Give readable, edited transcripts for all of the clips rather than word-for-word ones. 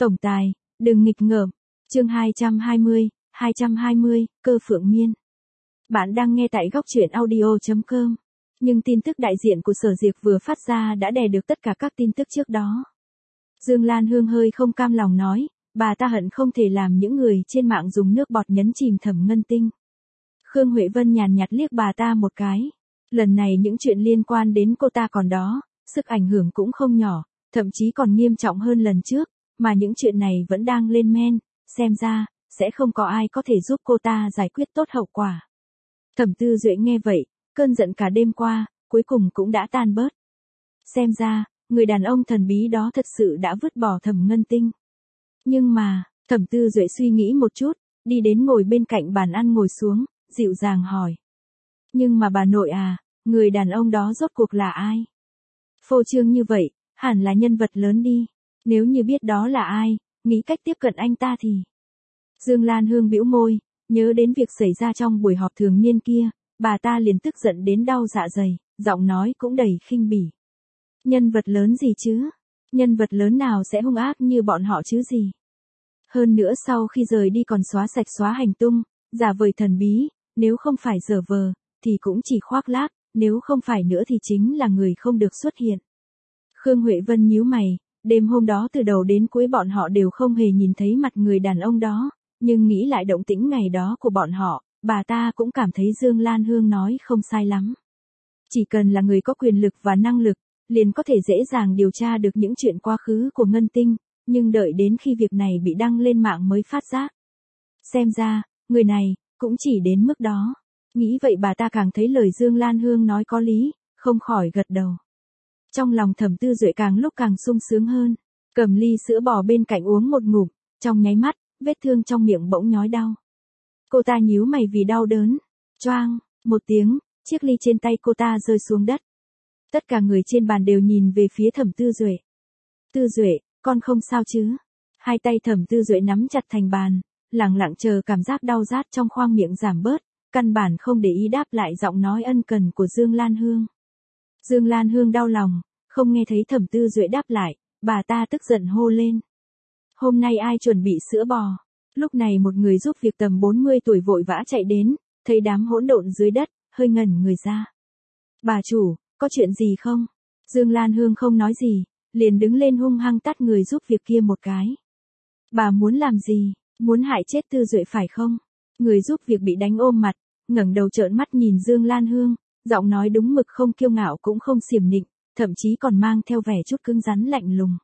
Tổng tài, đừng nghịch ngợm. Chương 220, Cơ Phượng Miên. Bạn đang nghe tại góc truyện audio.com. Nhưng tin tức đại diện của Sở Diệp vừa phát ra đã đè được tất cả các tin tức trước đó. Dương Lan Hương hơi không cam lòng nói, bà ta hận không thể làm những người trên mạng dùng nước bọt nhấn chìm Thẩm Ngân Tinh. Khương Huệ Vân nhàn nhạt liếc bà ta một cái. Lần này những chuyện liên quan đến cô ta còn đó, sức ảnh hưởng cũng không nhỏ, thậm chí còn nghiêm trọng hơn lần trước, mà những chuyện này vẫn đang lên men, xem ra, sẽ không có ai có thể giúp cô ta giải quyết tốt hậu quả. Thẩm Tư Duệ nghe vậy, cơn giận cả đêm qua, cuối cùng cũng đã tan bớt. Xem ra, người đàn ông thần bí đó thật sự đã vứt bỏ Thẩm Ngân Tinh. Nhưng mà, Thẩm Tư Duệ suy nghĩ một chút, đi đến ngồi bên cạnh bàn ăn ngồi xuống, dịu dàng hỏi. Nhưng mà bà nội à, người đàn ông đó rốt cuộc là ai? Phô trương như vậy, hẳn là nhân vật lớn đi. Nếu như biết đó là ai, nghĩ cách tiếp cận anh ta thì... Dương Lan Hương bĩu môi, nhớ đến việc xảy ra trong buổi họp thường niên kia, bà ta liền tức giận đến đau dạ dày, giọng nói cũng đầy khinh bỉ. Nhân vật lớn gì chứ? Nhân vật lớn nào sẽ hung ác như bọn họ chứ gì? Hơn nữa sau khi rời đi còn xóa sạch xóa hành tung, giả vời thần bí, nếu không phải giở vờ, thì cũng chỉ khoác lác, nếu không phải nữa thì chính là người không được xuất hiện. Khương Huệ Vân nhíu mày, đêm hôm đó từ đầu đến cuối bọn họ đều không hề nhìn thấy mặt người đàn ông đó, nhưng nghĩ lại động tĩnh ngày đó của bọn họ, bà ta cũng cảm thấy Dương Lan Hương nói không sai lắm. Chỉ cần là người có quyền lực và năng lực, liền có thể dễ dàng điều tra được những chuyện quá khứ của Ngân Tinh, nhưng đợi đến khi việc này bị đăng lên mạng mới phát giác. Xem ra, người này, cũng chỉ đến mức đó. Nghĩ vậy bà ta càng thấy lời Dương Lan Hương nói có lý, không khỏi gật đầu. Trong lòng Thẩm Tư Duệ càng lúc càng sung sướng hơn, cầm ly sữa bò bên cạnh uống một ngụm, trong nháy mắt, vết thương trong miệng bỗng nhói đau. Cô ta nhíu mày vì đau đớn, choang, một tiếng, chiếc ly trên tay cô ta rơi xuống đất. Tất cả người trên bàn đều nhìn về phía Thẩm Tư Duệ. Tư Duệ, con không sao chứ? Hai tay Thẩm Tư Duệ nắm chặt thành bàn, lặng lặng chờ cảm giác đau rát trong khoang miệng giảm bớt, căn bản không để ý đáp lại giọng nói ân cần của Dương Lan Hương. Dương Lan Hương đau lòng, không nghe thấy Thẩm Tư Duệ đáp lại, bà ta tức giận hô lên. Hôm nay ai chuẩn bị sữa bò? Lúc này một người giúp việc tầm 40 tuổi vội vã chạy đến, thấy đám hỗn độn dưới đất, hơi ngẩn người ra. Bà chủ, có chuyện gì không? Dương Lan Hương không nói gì, liền đứng lên hung hăng tát người giúp việc kia một cái. Bà muốn làm gì? Muốn hại chết Tư Duệ phải không? Người giúp việc bị đánh ôm mặt, ngẩng đầu trợn mắt nhìn Dương Lan Hương, giọng nói đúng mực không kiêu ngạo cũng không xiểm nịnh, thậm chí còn mang theo vẻ chút cứng rắn lạnh lùng.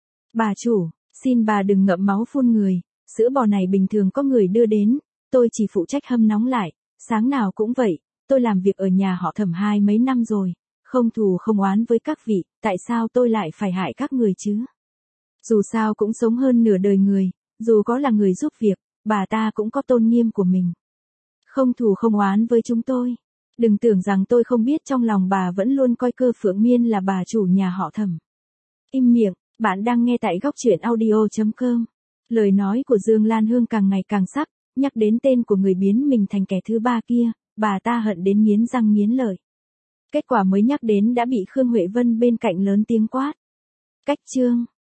Bà chủ, xin bà đừng ngậm máu phun người, sữa bò này bình thường có người đưa đến, tôi chỉ phụ trách hâm nóng lại, sáng nào cũng vậy, tôi làm việc ở nhà họ Thẩm mấy năm rồi, không thù không oán với các vị, tại sao tôi lại phải hại các người chứ? Dù sao cũng sống hơn nửa đời người, dù có là người giúp việc, bà ta cũng có tôn nghiêm của mình. Không thù không oán với chúng tôi. Đừng tưởng rằng tôi không biết trong lòng bà vẫn luôn coi Cơ Phượng Miên là bà chủ nhà họ Thẩm. Im miệng, bạn đang nghe tại góc truyện audio.com. Lời nói của Dương Lan Hương càng ngày càng sắc, nhắc đến tên của người biến mình thành kẻ thứ ba kia, bà ta hận đến nghiến răng nghiến lợi. Kết quả mới nhắc đến đã bị Khương Huệ Vân bên cạnh lớn tiếng quát. Cách chương.